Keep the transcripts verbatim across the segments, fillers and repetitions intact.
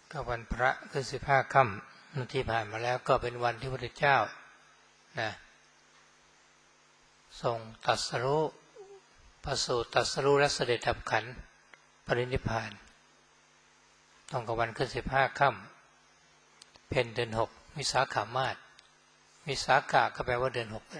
ก็วันพระคือสิบห้าค่ำที่ผ่านมาแล้วก็เป็นวันที่พระพุทธเจ้านะทรงตรัสรู้ประสูติตรัสรู้และเสด็จดับขันธ์ปรินิพพานตรงกับวันขึ้นสิบห้าค่ำเพ็ญเดือนหกวิสาขามาสวิสาขะก็แปลว่าเดือนหก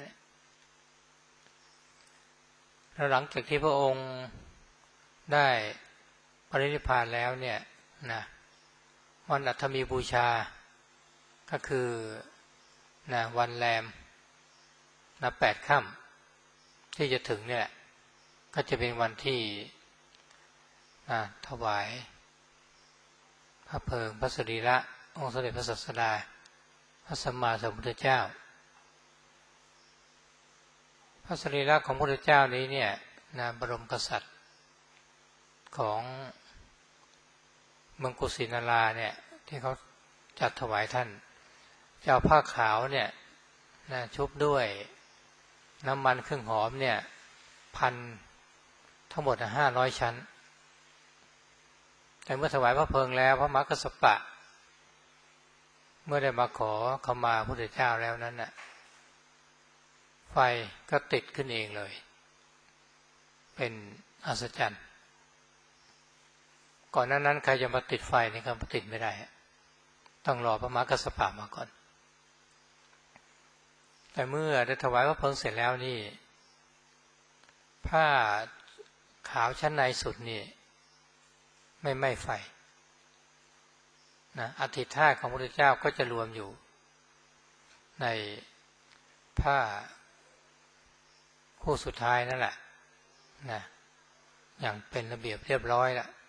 แล้วหลังจากที่พระองค์ได้ปรินิพพานแล้วเนี่ยนะวันอัฐมีบูชาก็คือนะวันแรมนะแปดค่ำที่จะถึงเนี่ยก็จะเป็นวันที่นะถวายพระเพลิงพระสรีระองค์สมเด็จพระศาสดาพระสัมมาสัมพุทธเจ้าพระสรีระของพระพุทธเจ้านี้เนี่ยนะบรมกษัตริย์ของเมืองกุสินาราเนี่ยที่เขาจัดถวายท่านจะเอาผ้าขาวเนี่ยนะชุบด้วยน้ำมันเครื่องหอมเนี่ยพันทั้งหมดห้าร้อยชั้นแต่เมื่อถวายพระเพลิงแล้วพระมหากัสสปะเมื่อได้มาขอขมาพระพุทธเจ้าแล้วนั้นน่ะไฟก็ติดขึ้นเองเลยเป็นอัศจรรย์ก่อนหน้านั้นใครจะมาติดไฟนี่ก็ติดไม่ได้ต้องรอพระมหากัสสปะมาก่อนแต่เมื่อได้ถวายพระเพลิงเสร็จแล้วนี่ผ้าขาวชั้นในสุดนี่ไม่ไหม้ไฟนะอธิธาตุของพระพุทธเจ้าก็จะรวมอยู่ในผ้าคู่สุดท้ายนั่นแหละนะอย่างเป็นระเบียบเรียบร้อยแล้ว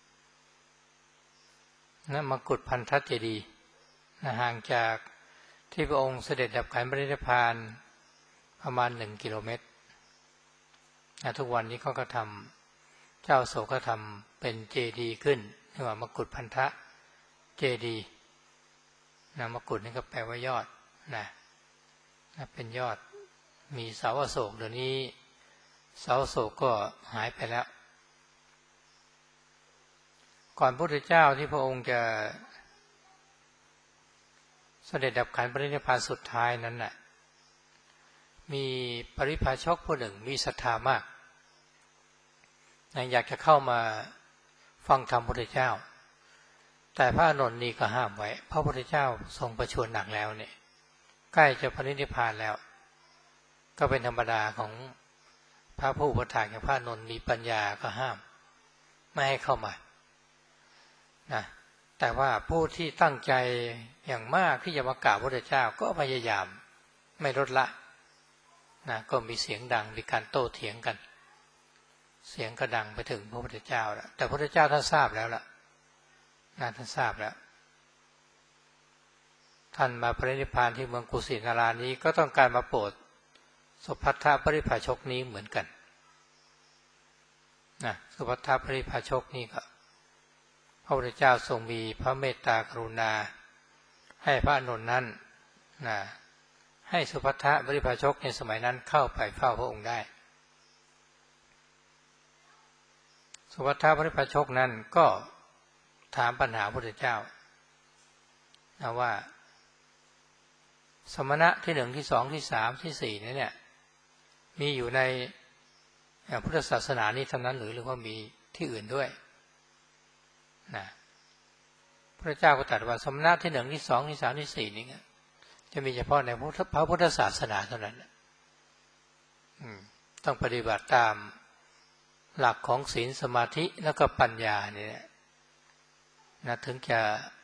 นะมกุฏพันธเจดีย์นะห่างจากที่พระองค์เสด็จดับขันธ์ปรินิพพานประมาณหนึ่งกิโลเมตรนะทุกวันนี้เขาก็ทำเจ้าโศกก็ทำเป็นเจดีย์ขึ้นเรียกว่ามกุฏพันธเจดีย์นะมกุฏนี่ก็แปลว่ายอดนะนะเป็นยอดมีเสาอโศกเดี๋ยวนี้เสาอโศกก็หายไปแล้วก่อนพระพุทธเจ้าที่พระองค์จะเสด็จดับขันธ์ปรินิพพานสุดท้ายนั้นน่ะมีปริพาชกผู้หนึ่งมีศรัทธามากอยากจะเข้ามาฟังธรรมพระพุทธเจ้าแต่พระอานนท์นี่ก็ห้ามไว้เพราะพระพุทธเจ้าทรงประชวรหนักแล้วเนี่ยใกล้จะปรินิพพานแล้วก็เป็นธรรมดาของพระผู้อุปถากอย่างพระอานนท์มีปัญญาก็ห้ามไม่ให้เข้ามานะแต่ว่าผู้ที่ตั้งใจอย่างมากที่จะมากราบพระพุทธเจ้าก็พยายามไม่ลดละนะก็มีเสียงดังมีการโต้เถียงกันเสียงก็ดังไปถึงพระพุทธเจ้าแล้วแต่พระพุทธเจ้าท่านทราบแล้วล่ะนะท่านทราบแล้วท่านมาปรินิพพานที่เมืองกุสินารานี้ก็ต้องการมาโปรดสุภัททปริภาชกนี้เหมือนกันนะสุภัททปริภาชกนี้ก็พระพุทธเจ้าทรงมีพระเมตตากรุณาให้พระอานนท์นั้นนะให้สุภัททปริภาชกในสมัยนั้นเข้าไปเฝ้าพระองค์ได้สุภัททปริภาชกนั้นก็ถามปัญหาพระพุทธเจ้านะว่าสมณะที่หนึ่งที่สองที่สามที่สี่นี่เนี่ยมีอยู่ในพุทธศาสนานี้เท่านั้นหรือหรือว่ามีที่อื่นด้วยนะพระเจ้าก็ตรัสว่าสมณะที่หนึ่งที่สองที่สามที่สี่นี้จะมีเฉพาะในพระพุทธศาสนาเท่านั้นต้องปฏิบัติตามหลักของศีลสมาธิแล้วก็ปัญญาเนี่ยนะถึงจะ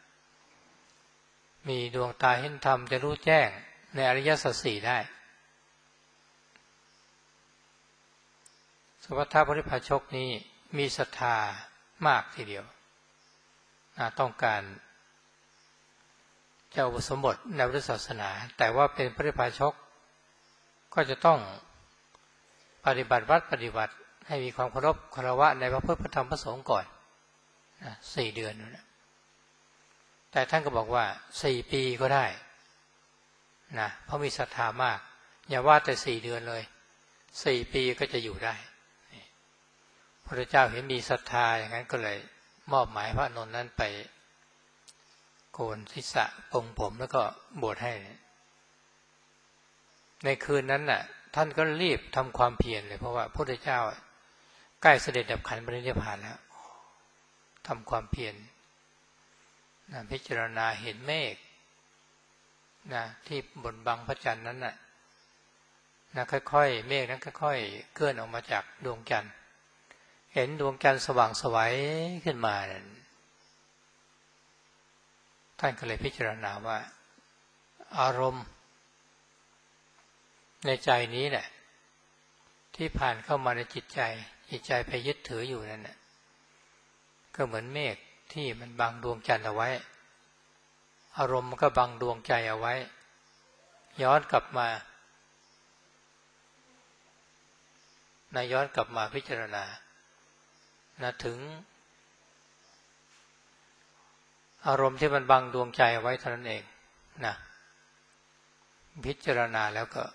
มีดวงตาเห็นธรรมจะรู้แจ้งในอริยสัจสี่ได้สุภัททปริภาชกนี้มีศรัทธามากทีเดียวต้องการจะอุปสมบทในพุทธศาสนาแต่ว่าเป็นปริภาชกก็จะต้องปฏิบัติวัดปฏิบัติให้มีความเคารพคารวะในพระพุทธพระธรรมพระสงฆ์ก่อนสี่เดือนนะแต่ท่านก็บอกว่าสี่ปีก็ได้นะเพราะมีศรัทธามากอย่าว่าแต่สี่เดือนเลยสี่ปีก็จะอยู่ได้พระพุทธเจ้าเห็นมีศรัทธาอย่างนั้นก็เลยมอบหมายพระอานนท์นั้นไปโกนศีรษะปรงผมแล้วก็บวชให้ในคืนนั้นน่ะท่านก็รีบทำความเพียรเลยเพราะว่าพระพุทธเจ้าใกล้เสด็จดับขันธ์ปรินิพพานแล้วทำความเพียรนะพิจารณาเห็นเมฆนะที่บนบังพระจันทร์นั้นน่ะนะค่อยๆเมฆนั้นค่อยๆเคลื่อนออกมาจากดวงจันทร์เห็นดวงจันทร์สว่างไสวขึ้นมาท่านก็เลยพิจารณาว่าอารมณ์ในใจนี้แหละที่ผ่านเข้ามาในจิตใจจิตใจไปยึดถืออยู่นั่นน่ะก็เหมือนเมฆที่มันบังดวงจันทร์เอาไว้อารมณ์มันก็บังดวงใจเอาไว้ย้อนกลับมานะย้อนกลับมาพิจารณานะถึงอารมณ์ที่มันบังดวงใจเอาไว้เท่านั้นเองนะพิจารณาแล้วก็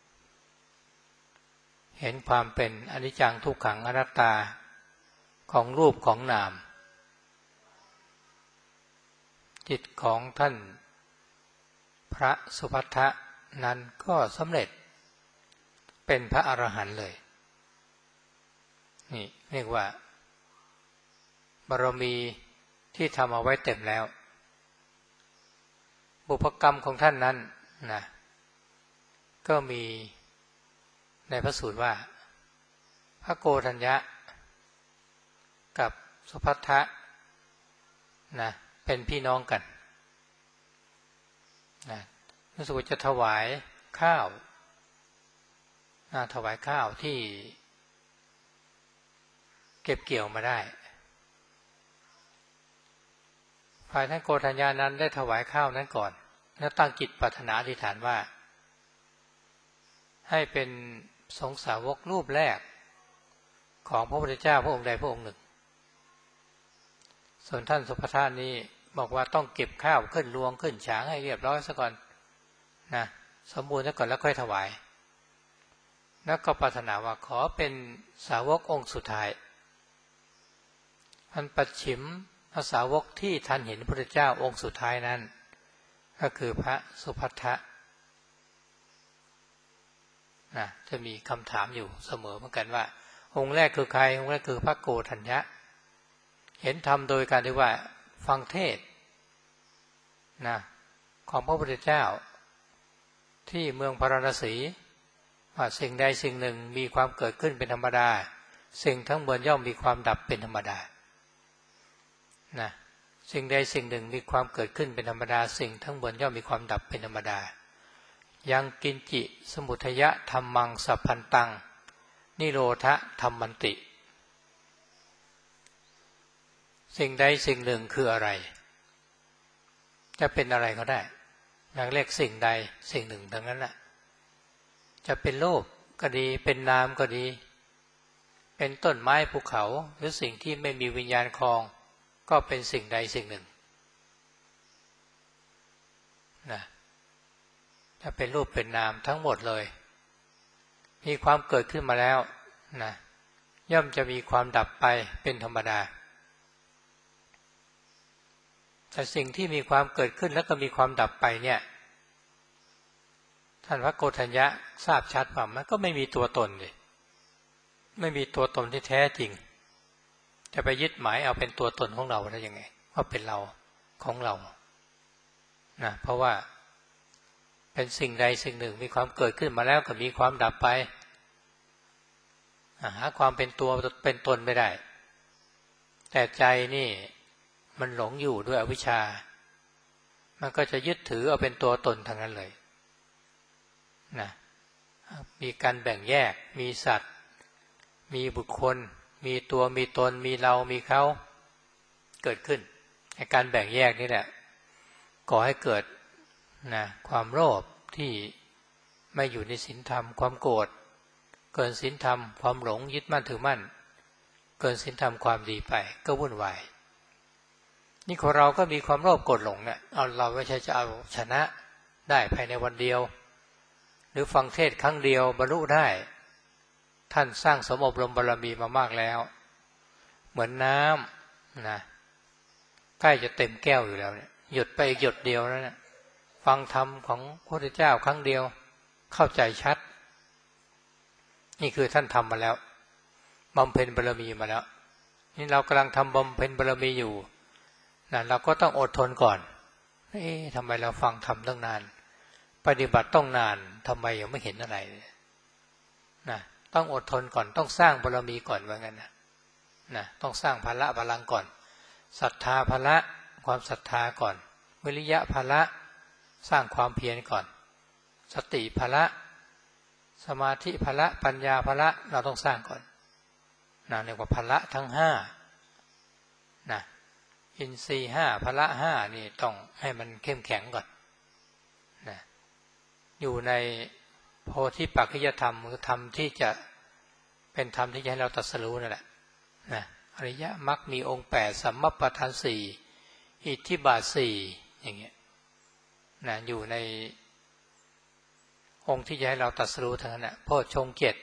เห็นความเป็นอนิจจังทุกขังอนัตตาของรูปของนามจิตของท่านพระสุภัททะนั้นก็สำเร็จเป็นพระอรหันต์เลยนี่เรียกว่าบารมีที่ทำเอาไว้เต็มแล้วบุพกรรมของท่านนั้นนะก็มีในพระสูตรว่าพระโกฏัญญะกับสุภัททะนะเป็นพี่น้องกันนะรู้สึกว่าจะถวายข้าวนะถวายข้าวที่เก็บเกี่ยวมาได้ฝ่ายท่านโกฏัญญานั้นได้ถวายข้าวนั้นก่อนแล้วตั้งจิตปรารถนาอธิษฐานว่าให้เป็นสงฆ์สาวกรูปแรกของพระพุทธเจ้าพระองค์ใดพระองค์หนึ่งส่วนท่านสุภัททะนี้บอกว่าต้องเก็บข้าวขึ้นรวงขึ้นฉางให้เรียบร้อยซะก่อนนะสมบูรณ์ซะก่อนแล้วค่อยถวายแล้วก็ปรารถนาว่าขอเป็นสาวกองค์สุดท้ายอันปัจฉิมพระสาวกที่ท่านเห็นพระพุทธเจ้าองค์สุดท้ายนั้นก็คือพระสุภัททะนะจะมีคำถามอยู่เสมอเหมือนกันว่าองค์แรกคือใครองค์แรกคือพระโกฏัญญะเห็นธรรมโดยการที่ว่าฟังเทศนะของพระพุทธเจ้าที่เมืองพาราณสีว่าสิ่งใดสิ่งหนึ่งมีความเกิดขึ้นเป็นธรรมดาสิ่งทั้งมวลย่อมมีความดับเป็นธรรมดานะสิ่งใดสิ่งหนึ่งมีความเกิดขึ้นเป็นธรรมดาสิ่งทั้งมวลย่อมมีความดับเป็นธรรมดายังกินจิสมุทยะธัมมังสัพพันตังนิโรธธัมมันติสิ่งใดสิ่งหนึ่งคืออะไรจะเป็นอะไรก็ได้อย่างเรียกสิ่งใดสิ่งหนึ่งทั้งนั้นแหละจะเป็นโลกก็ดีเป็นนามก็ดีเป็นต้นไม้ภูเขาหรือสิ่งที่ไม่มีวิญญาณครองก็เป็นสิ่งใดสิ่งหนึ่งนะจะเป็นรูปเป็นนามทั้งหมดเลยมีความเกิดขึ้นมาแล้วนะย่อมจะมีความดับไปเป็นธรรมดาแต่สิ่งที่มีความเกิดขึ้นแล้วก็มีความดับไปเนี่ยท่านพระโกฏัญญะทราบชัดว่ามันก็ไม่มีตัวตนเลยไม่มีตัวตนที่แท้จริงจะไปยึดหมายเอาเป็นตัวตนของเราได้ยังไงว่าเป็นเราของเรานะเพราะว่าเป็นสิ่งใดสิ่งหนึ่งมีความเกิดขึ้นมาแล้วก็มีความดับไปหาความเป็นตัวเป็นตนไม่ได้แต่ใจนี่มันหลงอยู่ด้วยอวิชชามันก็จะยึดถือเอาเป็นตัวตนทั้งนั้นเลยนะมีการแบ่งแยกมีสัตว์มีบุคคลมีตัวมีตนมีเรามีเขาเกิดขึ้นในการแบ่งแยกนี่แหละก่อให้เกิดนะความโลภที่ไม่อยู่ในศีลธรรมความโกรธเกินศีลธรรมความหลงยึดมั่นถือมั่นเกินศีลธรรมความดีไปก็วุ่นวายนี่ของเราก็มีความโลภโกรธหลงเนี่ยเอาเราไม่ใช่จะเอาชนะได้ภายในวันเดียวหรือฟังเทศครั้งเดียวบรรลุได้ท่านสร้างสมอบรมบารมีมามากแล้วเหมือนน้ำนะใกล้จะเต็มแก้วอยู่แล้วเนี่ยหยุดไปอีกหยดเดียวแล้วนะฟังธรรมของพระพุทธเจ้าครั้งเดียวเข้าใจชัดนี่คือท่านทำมาแล้วบำเพ็ญบารมีมาแล้วนี่เรากำลังทำบำเพ็ญบารมีอยู่นะเราก็ต้องอดทนก่อนเอ๊ะทำไมเราฟังธรรมตั้งนานปฏิบัติต้องนานทำไมยังไม่เห็นอะไรนะต้องอดทนก่อนต้องสร้างบารมีก่อนว่างั้นนะนะต้องสร้างพละพลังก่อนศรัทธาพละความศรัทธาก่อนวิริยะพละสร้างความเพียรก่อนสติพละสมาธิพละปัญญาพละเราต้องสร้างก่อนนะเรียกว่าพละทั้งห้านะอินทรีย์ห้าพละห้านี่ต้องให้มันเข้มแข็งก่อนนะอยู่ในโพธิปัจจยธรรมคือธรรมที่จะเป็นธรรมที่จะให้เราตรัสรู้นั่นแหละนะอริยมรรคมีองค์แปดสัมมัปปทานสี่อิทธิบาทสี่อย่างเงี้ยนะอยู่ในองค์ที่จะให้เราตรัสรู้ทั้งนั้นแหละโพชฌงค์เจ็ด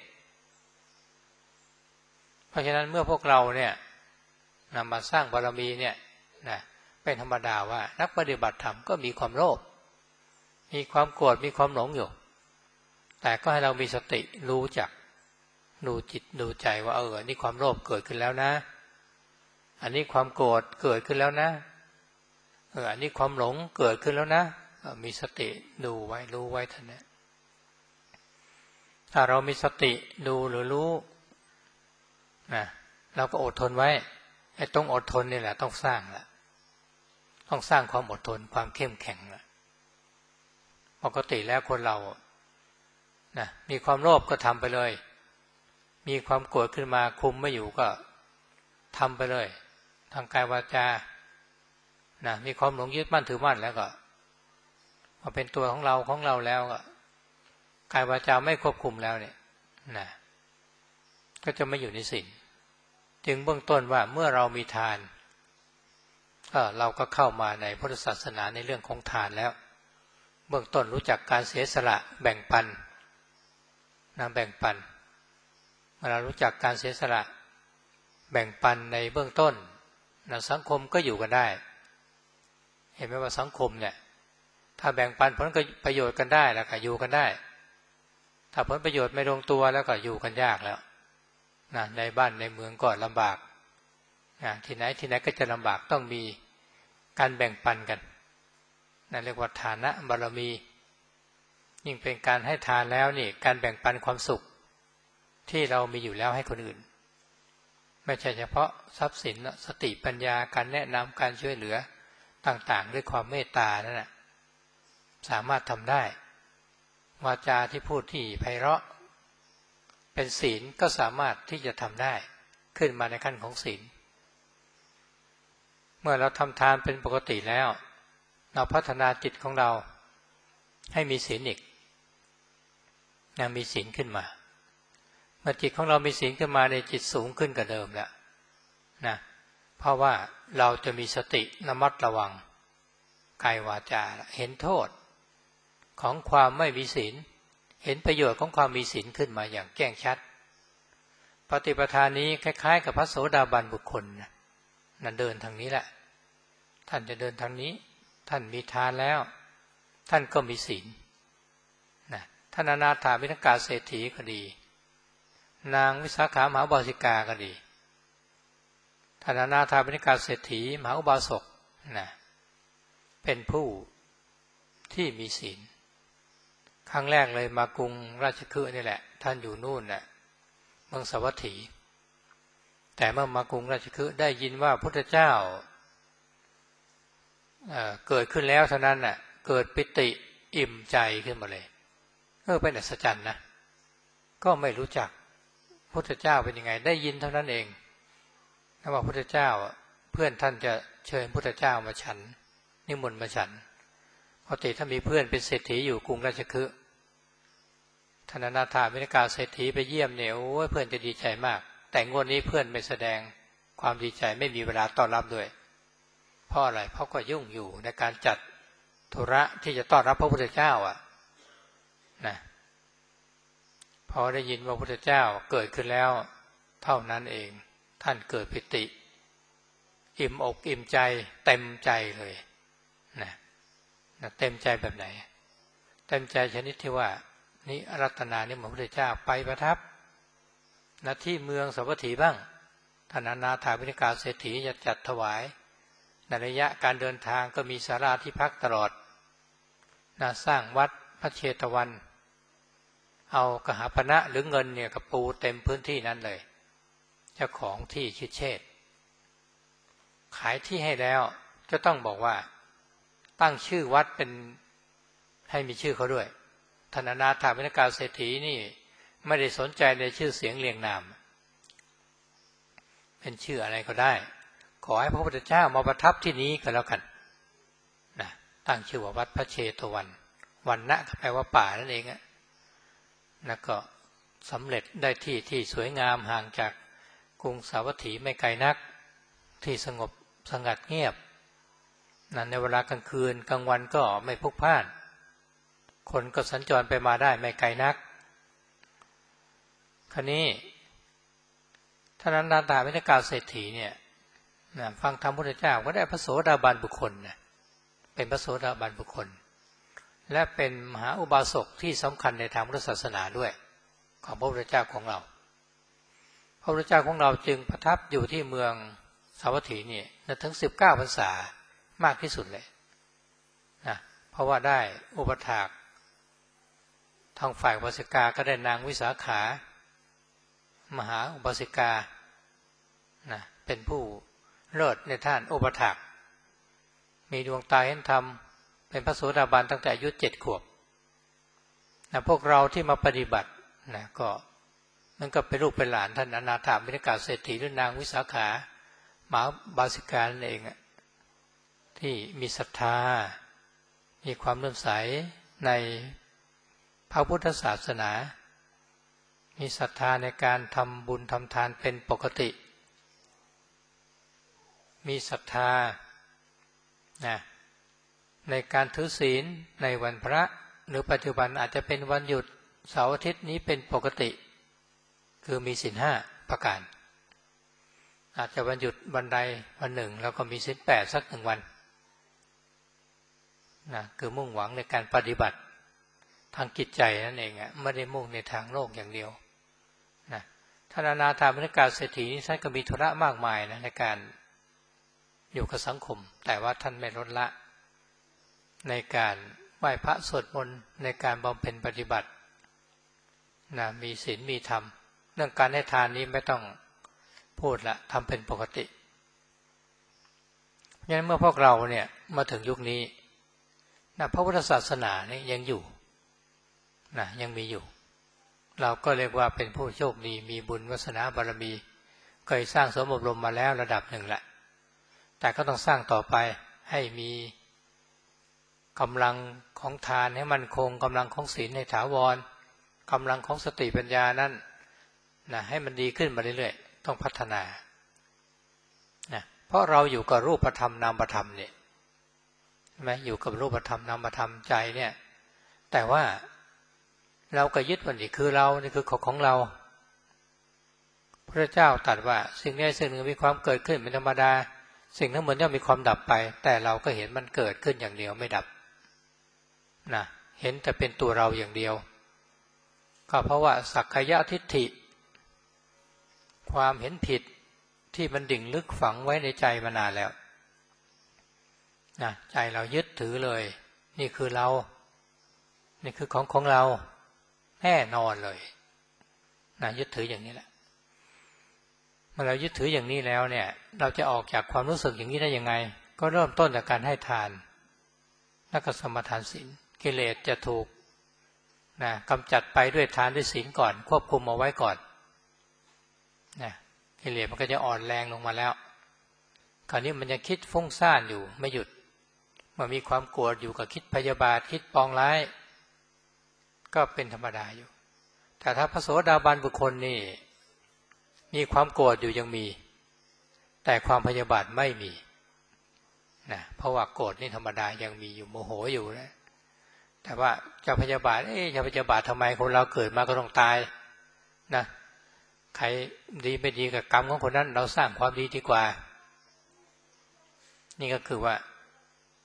เพราะฉะนั้นเมื่อพวกเราเนี่ยนำมาสร้างบารมีเนี่ยนะเป็นธรรมดาว่านักปฏิบัติธรรมก็มีความโลภมีความโกรธมีความหลงอยู่แต่ก็ให้เรามีสติรู้จักดูจิตดูใจว่าเอออันนี้ความโลภเกิดขึ้นแล้วนะอันนี้ความโกรธเกิดขึ้นแล้วนะเอออันนี้ความหลงเกิดขึ้นแล้วนะมีสติดูไว้รู้ไว้ท่านเนี่ยถ้าเรามีสติดูหรือรู้นะเราก็อดทนไว้ไอ้ต้องอดทนนี่แหละต้องสร้างละต้องสร้างความอดทนความเข้มแข็งละปกติแล้วคนเรานะมีความโลภก็ทำไปเลยมีความโกรธขึ้นมาคุมไม่อยู่ก็ทำไปเลยทางกายวาจานะมีความหลงยึดมั่นถือมั่นแล้วก็มาเป็นตัวของเราของเราแล้วก็กายวาจาไม่ควบคุมแล้วเนี่ยนะก็จะไม่อยู่ในศีลจึงเบื้องต้นว่าเมื่อเรามีทานก็เราก็เข้ามาในพุทธศาสนาในเรื่องของทานแล้วเบื้องต้นรู้จักการเสียสละแบ่งปันนะแบ่งปันเมื่อเรารู้จักการเสียสละแบ่งปันในเบื้องต้นนะสังคมก็อยู่กันได้เห็นไหมว่าสังคมเนี่ยถ้าแบ่งปันผลประโยชน์กันได้แล้วก็อยู่กันได้ถ้าผลประโยชน์ไม่ลงตัวแล้วก็อยู่กันยากแล้วนะในบ้านในเมืองก็ลำบากนะที่ไหนที่ไหนก็จะลำบากต้องมีการแบ่งปันกันนั่นเรียกว่าฐานะบารมียิ่งเป็นการให้ทานแล้วนี่การแบ่งปันความสุขที่เรามีอยู่แล้วให้คนอื่นไม่ใช่เฉพาะทรัพย์สินสติปัญญาการแนะนำการช่วยเหลือต่างๆด้วยความเมตตานั่นแหละสามารถทำได้วาจาที่พูดที่ไพเราะเป็นศีลก็สามารถที่จะทำได้ขึ้นมาในขั้นของศีลเมื่อเราทำทานเป็นปกติแล้วเราพัฒนาจิตของเราให้มีศีลอีกนะมีศีลขึ้นมาเมื่อจิตของเรามีศีลขึ้นมาในจิตสูงขึ้นกว่าเดิมแล้วนะเพราะว่าเราจะมีสติระมัดระวังกายวาจาเห็นโทษของความไม่มีศีลเห็นประโยชน์ของความมีศีลขึ้นมาอย่างแจ้งชัดปฏิปทานี้คล้ายๆกับพระโสดาบันบุคคลนะนั่นเดินทางนี้แหละท่านจะเดินทางนี้ท่านมีทานแล้วท่านก็มีศีลนะท่านอนาถาบิณกาเศรษฐีก็ดีนางวิสาขามหาอุบาสิกาก็ดีท่านอนาถาบิณกาเศรษฐีมหาอุบาสกนะเป็นผู้ที่มีศีลครั้งแรกเลยมากรุงราชคฤห์นี่แหละท่านอยู่นู่นน่ะเมืองสาวัตถีแต่เมื่อมากรุงราชคฤห์ได้ยินว่าพุทธเจ้า เอ่อ เกิดขึ้นแล้วเท่านั้นน่ะเกิดปิติอิ่มใจขึ้นมาเลยเออเป็นอัศจรรย์นะก็ไม่รู้จักพุทธเจ้าเป็นยังไงได้ยินเท่านั้นเองนะว่าพุทธเจ้าเพื่อนท่านจะเชิญพุทธเจ้ามาฉันนิมนต์มาฉันปกติถ้ามีเพื่อนเป็นเศรษฐีอยู่กรุงราชคฤห์ท่านอนาถาบิณกาเศรษฐีไปเยี่ยมเนี่ยโอ้ยเพื่อนจะดีใจมากแต่งวดนี้เพื่อนไม่แสดงความดีใจไม่มีเวลาต้อนรับด้วยเพราะอะไรเพราะก็ยุ่งอยู่ในการจัดธุระที่จะต้อนรับพระพุทธเจ้าอ่ะนะพอได้ยินว่าพระพุทธเจ้าเกิดขึ้นแล้วเท่านั้นเองท่านเกิดปิติอิ่มอกอิ่มใจเต็มใจเลยนะนะเต็มใจแบบไหนเต็มใจชนิดที่ว่านี่อารัตนานี่พระพุทธเจ้าไปประทับณที่เมืองสาวัตถีบ้างท่านอนาถาบิณฑิกาเศรษฐีจะจัดถวายในระยะการเดินทางก็มีศาลาที่พักตลอดนะสร้างวัดพระเชตวัน เอากหาปณะหรือเงินเนี่ยกระปูเต็มพื้นที่นั้นเลยเจ้าของที่ชื่อเชษฐ์ขายที่ให้แล้วจะต้องบอกว่าตั้งชื่อวัดเป็นให้มีชื่อเขาด้วยธนนาถาบิณฑิกาเศรษฐีนี่ไม่ได้สนใจในชื่อเสียงเรียงนามเป็นชื่ออะไรก็ได้ขอให้พระพุทธเจ้ามาประทับที่นี้ก็แล้วกันนะตั้งชื่อว่าวัดพระเชตวันวันนะก็แปลว่าป่านั่นเองอะแล้วก็สำเร็จได้ที่ที่สวยงามห่างจากกรุงสาวัตถีไม่ไกลนักที่สงบสงัดเงียบนั่นในเวลากลางคืนกลางวันก็ไม่พลุกพล่านคนก็สัญจรไปมาได้ไม่ไกลนักคราวนี้ท่านอนาถาบิณฑิกาเศรษฐีเนี่ยนะฟังธรรมพุทธเจ้าก็ได้พระโสดาบันบุคคลนะเป็นพระโสดาบันบุคคลและเป็นมหาอุบาสกที่สำคัญในทางพุทธศาสนาด้วยของพระพุทธเจ้าของเราพระพุทธเจ้าของเราจึงประทับอยู่ที่เมืองสาวัตถีนี่ถึงสิบเก้าพรรษามากที่สุดเลยนะเพราะว่าได้อุปถากทางฝ่ายอุบาสิกาก็ได้นางวิสาขามหาอุบาสิกานะเป็นผู้เลิศในท่านอุปถากมีดวงตาเห็นธรรมเป็นพระโสดาบันตั้งแต่อายุเจ็ดขวบนะพวกเราที่มาปฏิบัตินะก็มันก็เป็นลูกเป็นหลานท่านอนาถาบิณฑิกาเศรษฐีหรือนางวิสาขามหาบาสิกานั่นเองที่มีศรัทธามีความเลื่อมใสในพระพุทธศาสนามีศรัทธาในการทำบุญทำทานเป็นปกติมีศรัทธานะในการถือศีลในวันพระหรือปัจจุบันอาจจะเป็นวันหยุดเสาร์อาทิตย์นี้เป็นปกติคือมีศีลห้าประการอาจจะวันหยุดวันใดวันหนึ่งแล้วก็มีศีลแปดสักหนึ่งวันนะคือมุ่งหวังในการปฏิบัติทางจิตใจนั่นเองอ่ะไม่ได้มุ่งในทางโลกอย่างเดียวนะท่านอนาถาบิณฑิกาเศรษฐีท่านก็มีธุระมากมายนะในการอยู่กับสังคมแต่ว่าท่านไม่ลดละในการไหว้พระสวดมนต์ในการบำเพ็ญปฏิบัตินะมีศีลมีธรรมเรื่องการให้ทานนี้ไม่ต้องพูดละทำเป็นปกติเพราะฉะนั้นเมื่อพวกเราเนี่ยมาถึงยุคนี้นะพระพุทธศาสนานี่ยังอยู่นะยังมีอยู่เราก็เรียกว่าเป็นผู้โชคดีมีบุญวาสนาบารมีเคยสร้างสมอบรมมาแล้วระดับหนึ่งแหละแต่ก็ต้องสร้างต่อไปให้มีกำลังของทานให้มั่นคงกำลังของศีลให้ถาวรกำลังของสติปัญญานั้นนะให้มันดีขึ้นมาเรื่อยๆต้องพัฒนานะเพราะเราอยู่กับรูปธรรมนามธรรมเนี่ยใช่ไหมอยู่กับรูปธรรมนามธรรมใจเนี่ยแต่ว่าเราก็ยึดว่านี่คือเรานี่คือของของเราพระเจ้าตรัสว่าสิ่งใดสิ่งหนึ่งมีความเกิดขึ้นเป็นธรรมดาสิ่งทั้งหมดย่อมมีความดับไปแต่เราก็เห็นมันเกิดขึ้นอย่างเดียวไม่ดับนะเห็นแต่เป็นตัวเราอย่างเดียวก็เพราะว่าสักขยทิฏฐิความเห็นผิดที่มันดิ่งลึกฝังไว้ในใจมานานแล้วนะใจเรายึดถือเลยนี่คือเรานี่คือของของเราแน่นอนเลยนะยึดถืออย่างนี้แหละเมื่อเรายึดถืออย่างนี้แล้วเนี่ยเราจะออกจากความรู้สึกอย่างนี้ได้ยังไงก็เริ่มต้นจากการให้ทานและก็สมทานศีลกิเลสจะถูกนะกำจัดไปด้วยทานด้วยศีลก่อนควบคุมเอาไว้ก่อนนะกิเลสมันก็จะอ่อนแรงลงมาแล้วคราวนี้มันยังคิดฟุ้งซ่านอยู่ไม่หยุดเมื่อมีความโกรธอยู่กับคิดพยาบาทคิดปองร้ายก็เป็นธรรมดาอยู่แต่ถ้าพระโสดาบันบุคคลนี่มีความโกรธอยู่ยังมีแต่ความพยาบาทไม่มีนะเพราะว่าโกรธนี่ธรรมดายังมีอยู่โมโหอยู่นะแต่ว่าจะพยาบาทเอ๊ะจะพยาบาททำไมคนเราเกิดมาก็ต้องตายนะใครดีไม่ดีกับกรรมของคนนั้นเราสร้างความดีดีกว่านี่ก็คือว่า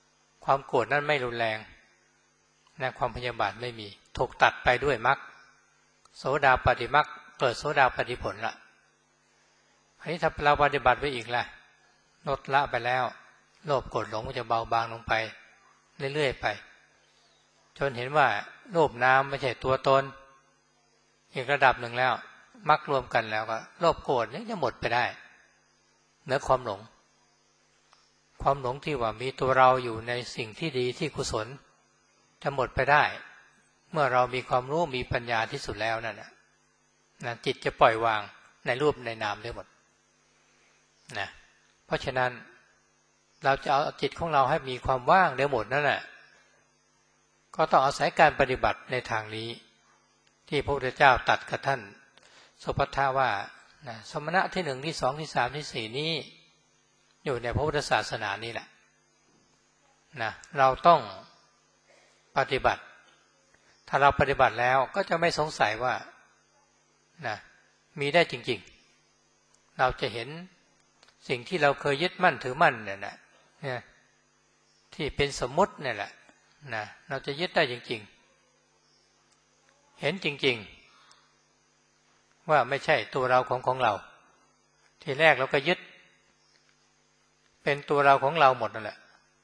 ความโกรธนั้นไม่รุนแรงนะความพยาบาทไม่มีถูกตัดไปด้วยมรรคโสดาปัตติมรรคเกิดโสดาปัตติผลละอันนี้ถ้าเราปฏิบัติไปอีกล่ะลดละไปแล้วโลภโกรธหลงมันจะเบาบางลงไปเรื่อยๆไปจนเห็นว่ารูปนามไม่ใช่ตัวตนอีกระดับหนึ่งแล้วมรรครวมกันแล้วก็โลภโกรธนี่จะหมดไปได้เหนือความหลงความหลงที่ว่ามีตัวเราอยู่ในสิ่งที่ดีที่กุศลจะหมดไปได้เมื่อเรามีความรู้มีปัญญาที่สุดแล้วนั่นนะนะจิตจะปล่อยวางในรูปในนามได้หมดนะเพราะฉะนั้นเราจะเอาจิตของเราให้มีความว่างได้หมดนั่นแหละก็ต้องอาศัยการปฏิบัติในทางนี้ที่พระพุทธเจ้าตรัสกับท่านสุภัททะว่านะสมณะที่หนึ่งที่สองที่สามที่สี่นี้อยู่ในพระพุทธศาสนานี่แหละนะเราต้องปฏิบัติถ้าเราปฏิบัติแล้วก็จะไม่สงสัยว่านะมีได้จริงๆเราจะเห็นสิ่งที่เราเคยยึดมั่นถือมั่นเนี่ยนะเนี่ยที่เป็นสมมุติเนี่ยแหละนะเราจะยึดได้จริงๆเห็นจริงๆว่าไม่ใช่ตัวเราของของเราทีแรกเราก็ยึดเป็นตัวเราของเราหมดนั่นแหละ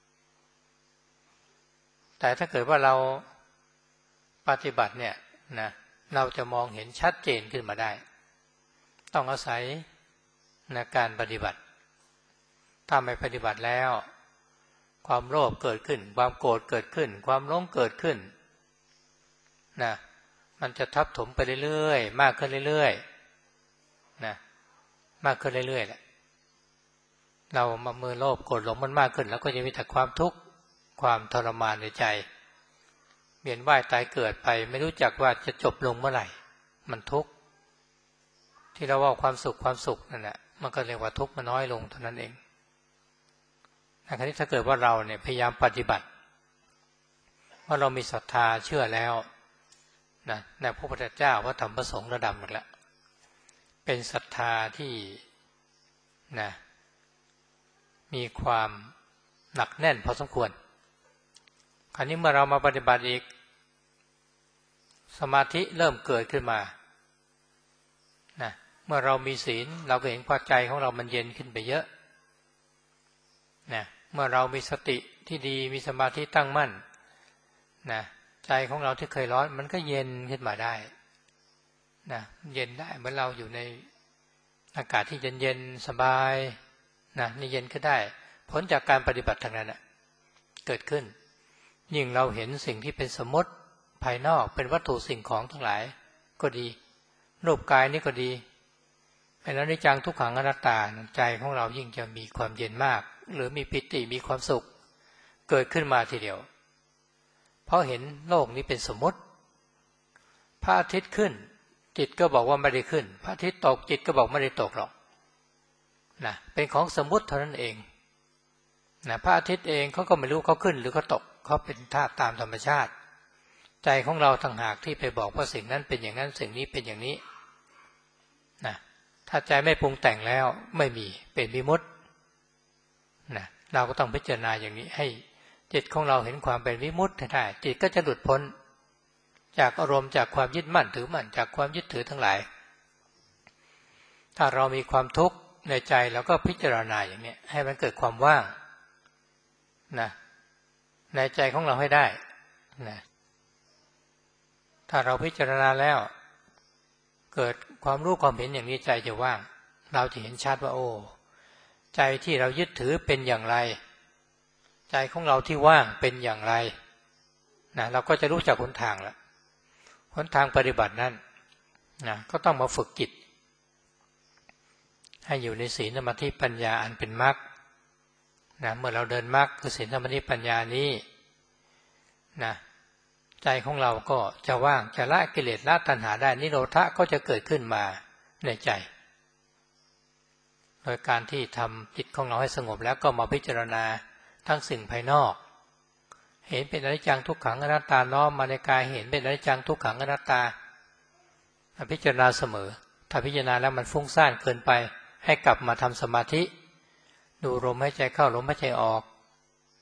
แต่ถ้าเกิดว่าเราปฏิบัติเนี่ยนะเราจะมองเห็นชัดเจนขึ้นมาได้ต้องอาศัยในการปฏิบัติถ้าไม่ปฏิบัติแล้วความโลภเกิดขึ้นความโกรธเกิดขึ้นความหลงเกิดขึ้นนะมันจะทับถมไปเรื่อยๆมากขึ้นเรื่อยๆนะมากขึ้นเรื่อยๆแหละเรามาเมื่อโลภโกรธหลงมันมากขึ้นแล้วก็จะมีแต่ความทุกข์ความทรมานในใจเวียนว่ายตายเกิดไปไม่รู้จักว่าจะจบลงเมื่อไหร่มันทุกข์ที่เราว่าความสุขความสุขนั่นแหละมันก็เรียกว่าทุกข์มันน้อยลงเท่านั้นเองในขณะที่ถ้าเกิดว่าเราเนี่ยพยายามปฏิบัติว่าเรามีศรัทธาเชื่อแล้วนะในพระพุทธเจ้าพระธรรมพระสงฆ์ระดับหนึ่งแล้วเป็นศรัทธาที่นะมีความหนักแน่นพอสมควรคราวนี้เมื่อเรามาปฏิบัติอีกสมาธิเริ่มเกิดขึ้นมานะเมื่อเรามีศีลเราก็เห็นความใจของเรามันเย็นขึ้นไปเยอะนะเมื่อเรามีสติที่ดีมีสมาธิตั้งมั่นนะใจของเราที่เคยร้อนมันก็เย็นขึ้นมาได้นะเย็นได้เหมือนเราอยู่ในอากาศที่เย็นๆสบายนะนี่เย็นขึ้นได้ผลจากการปฏิบัติทางนั้นนะเกิดขึ้นยิ่งเราเห็นสิ่งที่เป็นสมมติภายนอกเป็นวัตถุสิ่งของทั้งหลายก็ดีรูปกายนี่ก็ดีเป็นอนิจจังทุกขังอนัตตาใจของเรายิ่งจะมีความเย็นมากหรือมีปิติมีความสุขเกิดขึ้นมาทีเดียวเพราะเห็นโลกนี้เป็นสมมติพระอาทิตย์ขึ้นจิตก็บอกว่าไม่ได้ขึ้นพระอาทิตย์ตกจิตก็บอกไม่ได้ตกหรอกนะเป็นของสมมติเท่านั้นเองนะพระอาทิตย์เองเขาก็ไม่รู้เขาขึ้นหรือเขาตกเขาเป็นธาตุตามธรรมชาติใจของเราต่างหากที่ไปบอกว่าสิ่งนั้นเป็นอย่างนั้นสิ่งนี้เป็นอย่างนี้นะถ้าใจไม่ปรุงแต่งแล้วไม่มีเป็นวิมุตตินะเราก็ต้องพิจารณาอย่างนี้ให้จิตของเราเห็นความเป็นวิมุตติได้จิตก็จะหลุดพ้นจากอารมณ์จากความยึดมั่นถือมั่นจากความยึดถือทั้งหลายถ้าเรามีความทุกข์ในใจเราก็พิจารณาอย่างนี้ให้มันเกิดความว่างนะในใจของเราให้ได้นะถ้าเราพิจารณาแล้วเกิดความรู้ความเห็นอย่างนี้ใจจะว่างเราจะเห็นชัดว่าโอ้ใจที่เรายึดถือเป็นอย่างไรใจของเราที่ว่างเป็นอย่างไรนะเราก็จะรู้จักหนทางแล้วหนทางปฏิบัตินั้นนะก็ต้องมาฝึกจิตให้อยู่ในศีลสมาธิปัญญาอันเป็นมรรคนะเมื่อเราเดินมรรคคือศีลสมาธิปัญญานี้นะใจของเราก็จะว่างจะละกิเลสละตัณหาได้นิโรธะก็จะเกิดขึ้นมาในใจโดยการที่ทำจิตของเราให้สงบแล้วก็มาพิจารณาทั้งสิ่งภายนอกเห็นเป็นอนิจจังทุกขังอนัตตาน้อมมาในกายเห็นเป็นอนิจจังทุกขังอนัตตาพิจารณาเสมอถ้าพิจารณาแล้วมันฟุ้งซ่านเกินไปให้กลับมาทำสมาธิดูลมหายใจเข้าลมหายใจออก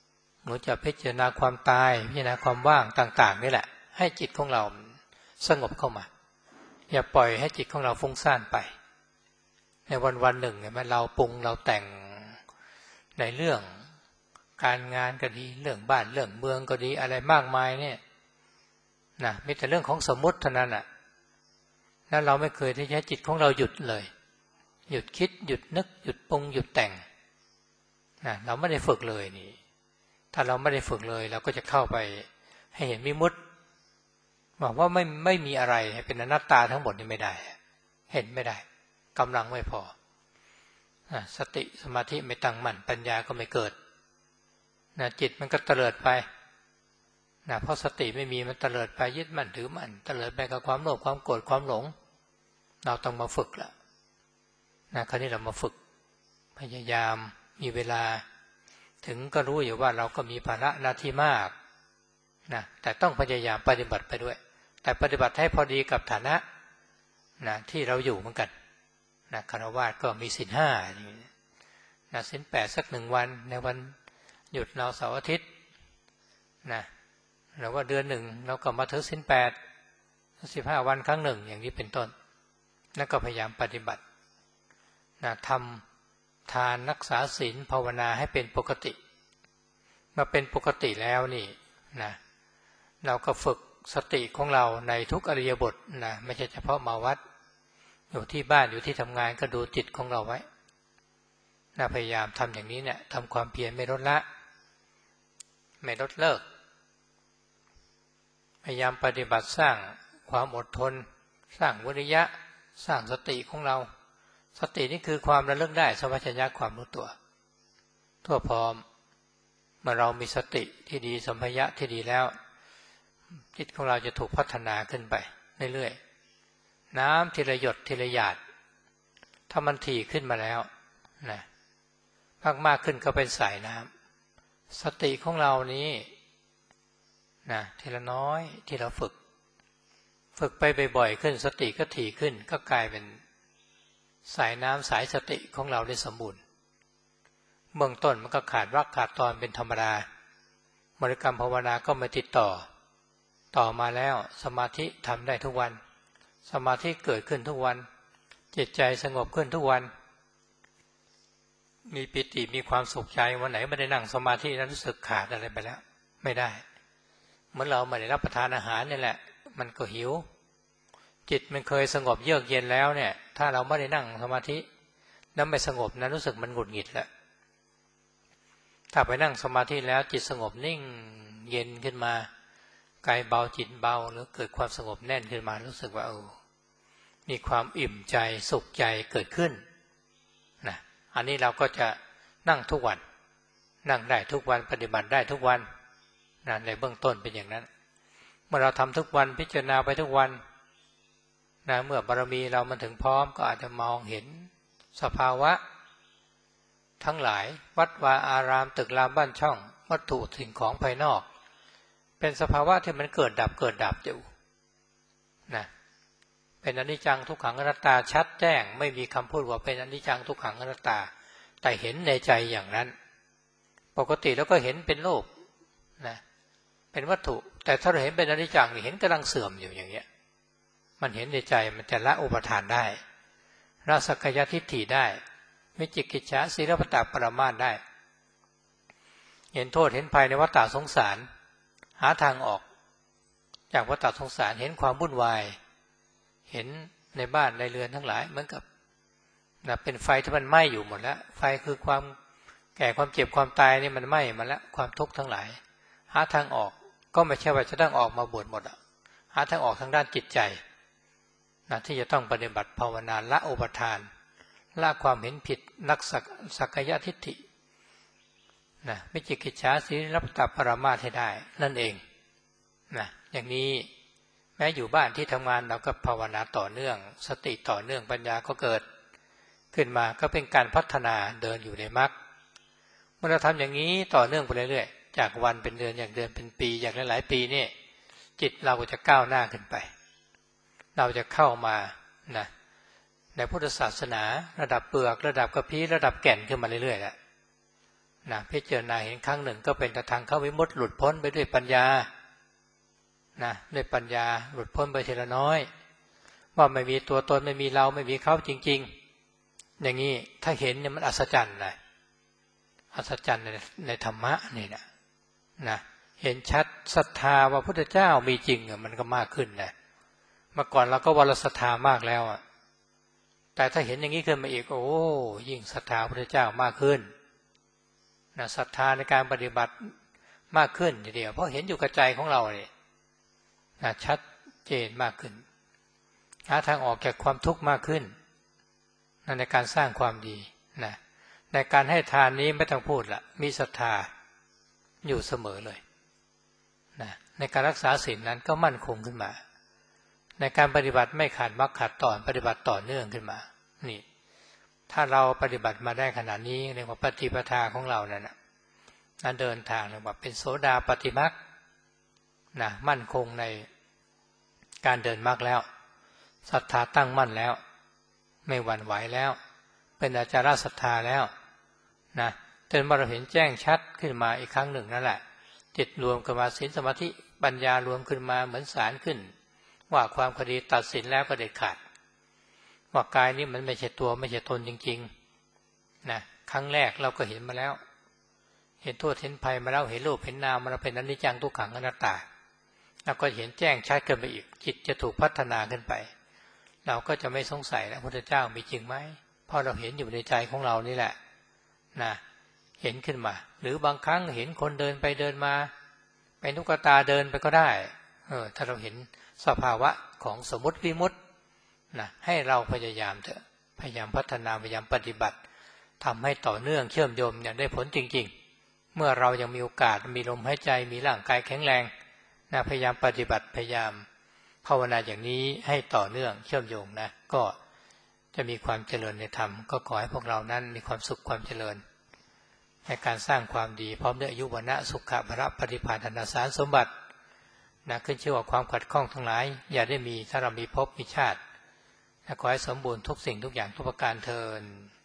หรือจะพิจารณาความตายพิจารณาความว่างต่างๆนี่แหละให้จิตของเราสงบเข้ามาอย่าปล่อยให้จิตของเราฟุ้งซ่านไปในวันวันหนึ่งเนี่ยมันเราปรุงเราแต่งในเรื่องการงานก็ดีเรื่องบ้านเรื่องเมืองก็ดีอะไรมากมายเนี่ยนะมีแต่เรื่องของสมมติเท่านั้นอ่ะแล้วเราไม่เคยที่จะให้จิตของเราหยุดเลยหยุดคิดหยุดนึกหยุดปรุงหยุดแต่งนะเราไม่ได้ฝึกเลยนี่ถ้าเราไม่ได้ฝึกเลยเราก็จะเข้าไปให้เห็นวิมุตติบอกว่าไม่ไม่มีอะไรเป็นอนัตตาทั้งหมดนี่ไม่ได้เห็นไม่ได้กำลังไม่พอสติสมาธิไม่ตั้งมั่นปัญญาก็ไม่เกิดนะจิตมันก็เตลิดไปนะเพราะสติไม่มีมันเตลิดไปยึดมั่นถือมั่นเตลิดไปกับความโลภความโกรธความหลงเราต้องมาฝึกละนะคราวนี้เรามาฝึกพยายามมีเวลาถึงก็รู้อยู่ว่าเราก็มีภาระหน้าที่มากนะแต่ต้องพยายามปฏิบัติไปด้วยแต่ปฏิบัติให้พอดีกับฐานะนะที่เราอยู่เหมือนกันนะฆราวาสก็มีศีลห้านะศีลแปดสักหนึ่งวันในวันหยุดเราเสาร์อาทิตย์นะหรือว่าเดือนหนึ่งเราก็มาถือศีลแปดสิบห้าวันครั้งหนึ่งอย่างนี้เป็นต้นแล้วก็พยายามปฏิบัตินะทำทานรักษาศีลภาวนาให้เป็นปกติเมื่อเป็นปกติแล้วนี่นะเราก็ฝึกสติของเราในทุกอริยบทนะไม่ใช่เฉพาะมาวัดอยู่ที่บ้านอยู่ที่ทำงานก็ดูจิตของเราไว้นะพยายามทำอย่างนี้เนี่ยทำความเพียรไม่ลดละไม่ลดเลิกพยายามปฏิบัติสร้างความอดทนสร้างวิริยะสร้างสติของเราสตินี่คือความระลึกได้สัมปชัญญะความรู้ตัวทั่วพร้อมเมื่อเรามีสติที่ดีสัมปชัญญะที่ดีแล้วจิตของเราจะถูกพัฒนาขึ้นไปเรื่อยๆน้ำทีละหยดทีละหยาดถ้ามันถี่ขึ้นมาแล้วนะมากมากขึ้นก็เป็นสายน้ำสติของเรานี้นะทีละน้อยที่เราฝึกฝึกไปบ่อยๆขึ้นสติก็ถี่ขึ้นก็กลายเป็นสายน้ำสายสติของเราได้สมบูรณ์เบื้องต้นมันก็ขาดรากขาดตอนเป็นธรรมดาบริกรรมภาวนาก็ไม่ติดต่อต่อมาแล้วสมาธิทำได้ทุกวันสมาธิเกิดขึ้นทุกวันจิตใจสงบขึ้นทุกวันมีปิติมีความสุขใจวันไหนไม่ได้นั่งสมาธินั้นรู้สึกขาดอะไรไปแล้วไม่ได้เหมือนเราไม่ได้รับประทานอาหารนี่แหละมันก็หิวจิตมันเคยสงบเยือกเย็นแล้วเนี่ยถ้าเราไม่ได้นั่งสมาธิแล้วไม่สงบนั้นรู้สึกมันหงุดหงิดแหละถ้าไปนั่งสมาธิแล้วจิตสงบนิ่งเย็นขึ้นมากายเบาจิตเบาหรือเกิดความสงบแน่นขึ้นมารู้สึกว่าเออมีความอิ่มใจสุขใจเกิดขึ้นนะอันนี้เราก็จะนั่งทุกวันนั่งได้ทุกวันปฏิบัติได้ทุกวันนะในเบื้องต้นเป็นอย่างนั้นเมื่อเราทำทุกวันพิจารณาไปทุกวันนะเมื่อบารมีเรามันถึงพร้อมก็อาจจะมองเห็นสภาวะทั้งหลายวัดวาอารามตึกรามบ้านช่องวัตถุสิ่งของภายนอกเป็นสภาวะที่มันเกิดดับเกิดดับอยู่นะเป็นอนิจจังทุกขังอนัตตาชัดแจ้งไม่มีคำพูดว่าเป็นอนิจจังทุกขังอนัตตาแต่เห็นในใจอย่างนั้นปกติแล้วก็เห็นเป็นรูปนะเป็นวัตถุแต่ถ้าเราเห็นเป็นอนิจจังเห็นกำลังเสื่อมอยู่อย่างเงี้ยมันเห็นในใจมันจะละอุปทานได้ละสักกายทิฏฐิได้วิจิกิจฉาศีลปตปรามาสได้เห็นโทษเห็นภัยในวัฏฏะสงสารหาทางออกจากวัฏฏะสงสารเห็นความวุ่นวายเห็นในบ้านในเรือนทั้งหลายเหมือนกับนะเป็นไฟที่มันไหม้อยู่หมดแล้วไฟคือความแก่ความเจ็บความตายนี่มันไหม้มาแล้วความทุกข์ทั้งหลายหาทางออกก็ไม่ใช่ว่าจะต้องออกมาบวชหมดอ่ะหาทางออกทางด้านจิตใจนะที่จะต้องปฏิบัติภาวนาละอุปทานละความเห็นผิดนักสักกายทิฏฐินะวิจิกิจฉาศีลปตปรามาสให้ได้นั่นเองนะอย่างนี้แม้อยู่บ้านที่ทำงานเราก็ภาวนาต่อเนื่องสติต่อเนื่องปัญญาก็เกิดขึ้นมาก็เป็นการพัฒนาเดินอยู่ในมรรคเมื่อเราทำอย่างนี้ต่อเนื่องไปเรื่อยๆจากวันเป็นเดือนอย่างเดือนเป็นปีอย่างหลายๆปีนี่จิตเราก็จะก้าวหน้าขึ้นไปเราจะเข้ามานะในพุทธศาสนาระดับเปลือกระดับกระพี้ระดับแก่นขึ้นมาเรื่อยๆแล้วนะพิจารณาเห็นครั้งหนึ่งก็เป็นทางเข้าวิมุตติหลุดพ้นไปด้วยปัญญานะด้วยปัญญาหลุดพ้นไปทีละน้อยว่าไม่มีตัวตนไม่มีเราไม่มีเขาจริงๆอย่างนี้ถ้าเห็นเนี่ยมันอัศจรรย์เลยอัศจรรย์ในในธรรมะนี่นะนะเห็นชัดศรัทธาว่าพระพุทธเจ้ามีจริงอ่ะมันก็มากขึ้นนะเมื่อก่อนเราก็ว่าเราศรัทธามากแล้วอ่ะแต่ถ้าเห็นอย่างนี้ขึ้นมาอีกโอ้ยิ่งศรัทธาพระพุทธเจ้ามากขึ้นนะศรัทธาในการปฏิบัติมากขึ้นทีเดียวเพราะเห็นอยู่กับใจของเราเนี่ยนะชัดเจนมากขึ้นหาทางออกจากความทุกข์มากขึ้นนะในการสร้างความดีนะในการให้ทานนี้ไม่ต้องพูดละมีศรัทธาอยู่เสมอเลยนะในการรักษาศีลนั้นก็มั่นคงขึ้นมาในการปฏิบัติไม่ขาดมรรคขาดตอนปฏิบัติต่อเนื่องขึ้นมานี่ถ้าเราปฏิบัติมาได้ขนาดนี้เรียกว่าปฏิปทาของเรานั่นนะนั้นเดินทางเรียกว่าเป็นโสดาปฏิมรรคนะมั่นคงในการเดินมรรคแล้วศรัทธาตั้งมั่นแล้วไม่หวั่นไหวแล้วเป็นอาจารย์ศรัทธาแล้วนะจนเราเห็นแจ้งชัดขึ้นมาอีกครั้งหนึ่งนั่นแหละจิตรวมกันมาศีลสมาธิปัญญารวมขึ้นมาเหมือนศาลขึ้นว่าความคดีตัดสินแล้วก็เด็ดขาดว่ากายนี้มันไม่ใช่ตัวไม่ใช่ตนจริงๆนะครั้งแรกเราก็เห็นมาแล้วเห็นโทษเห็นภัยมาแล้วเห็นรูปเห็นนามมันเป็นอนิจจังทุกขังอนัตตาแล้วก็เห็นแจ้งชัดขึ้นไปอีกจิตจะถูกพัฒนาขึ้นไปเราก็จะไม่สงสัยแล้วพระพุทธเจ้ามีจริงไหมเพราะเราเห็นอยู่ในใจของเรานี่แหละนะเห็นขึ้นมาหรือบางครั้งเห็นคนเดินไปเดินมาเป็นตุ๊กตาเดินไปก็ได้เออถ้าเราเห็นสภาวะของสมมติวิมุตตินะให้เราพยายามเถอะพยายามพัฒนาพยายามปฏิบัติทำให้ต่อเนื่องเชื่อมโยงเนี่ยได้ผลจริงๆเมื่อเรายังมีโอกาสมีลมหายใจมีร่างกายแข็งแรงนะพยายามปฏิบัติพยายามภาวนาอย่างนี้ให้ต่อเนื่องเชื่อมโยงนะก็จะมีความเจริญในธรรมก็ขอให้พวกเรานั้นมีความสุขความเจริญในการสร้างความดีพร้อมด้วยอายุวรรณะสุขะพระปฏิภาณธนสารสมบัตินะขึ้นชื่อว่าความขัดข้องทั้งหลายอย่าได้มีถ้าเรามีภพมีชาติขอให้สมบูรณ์ทุกสิ่งทุกอย่างทุกประการเทอญ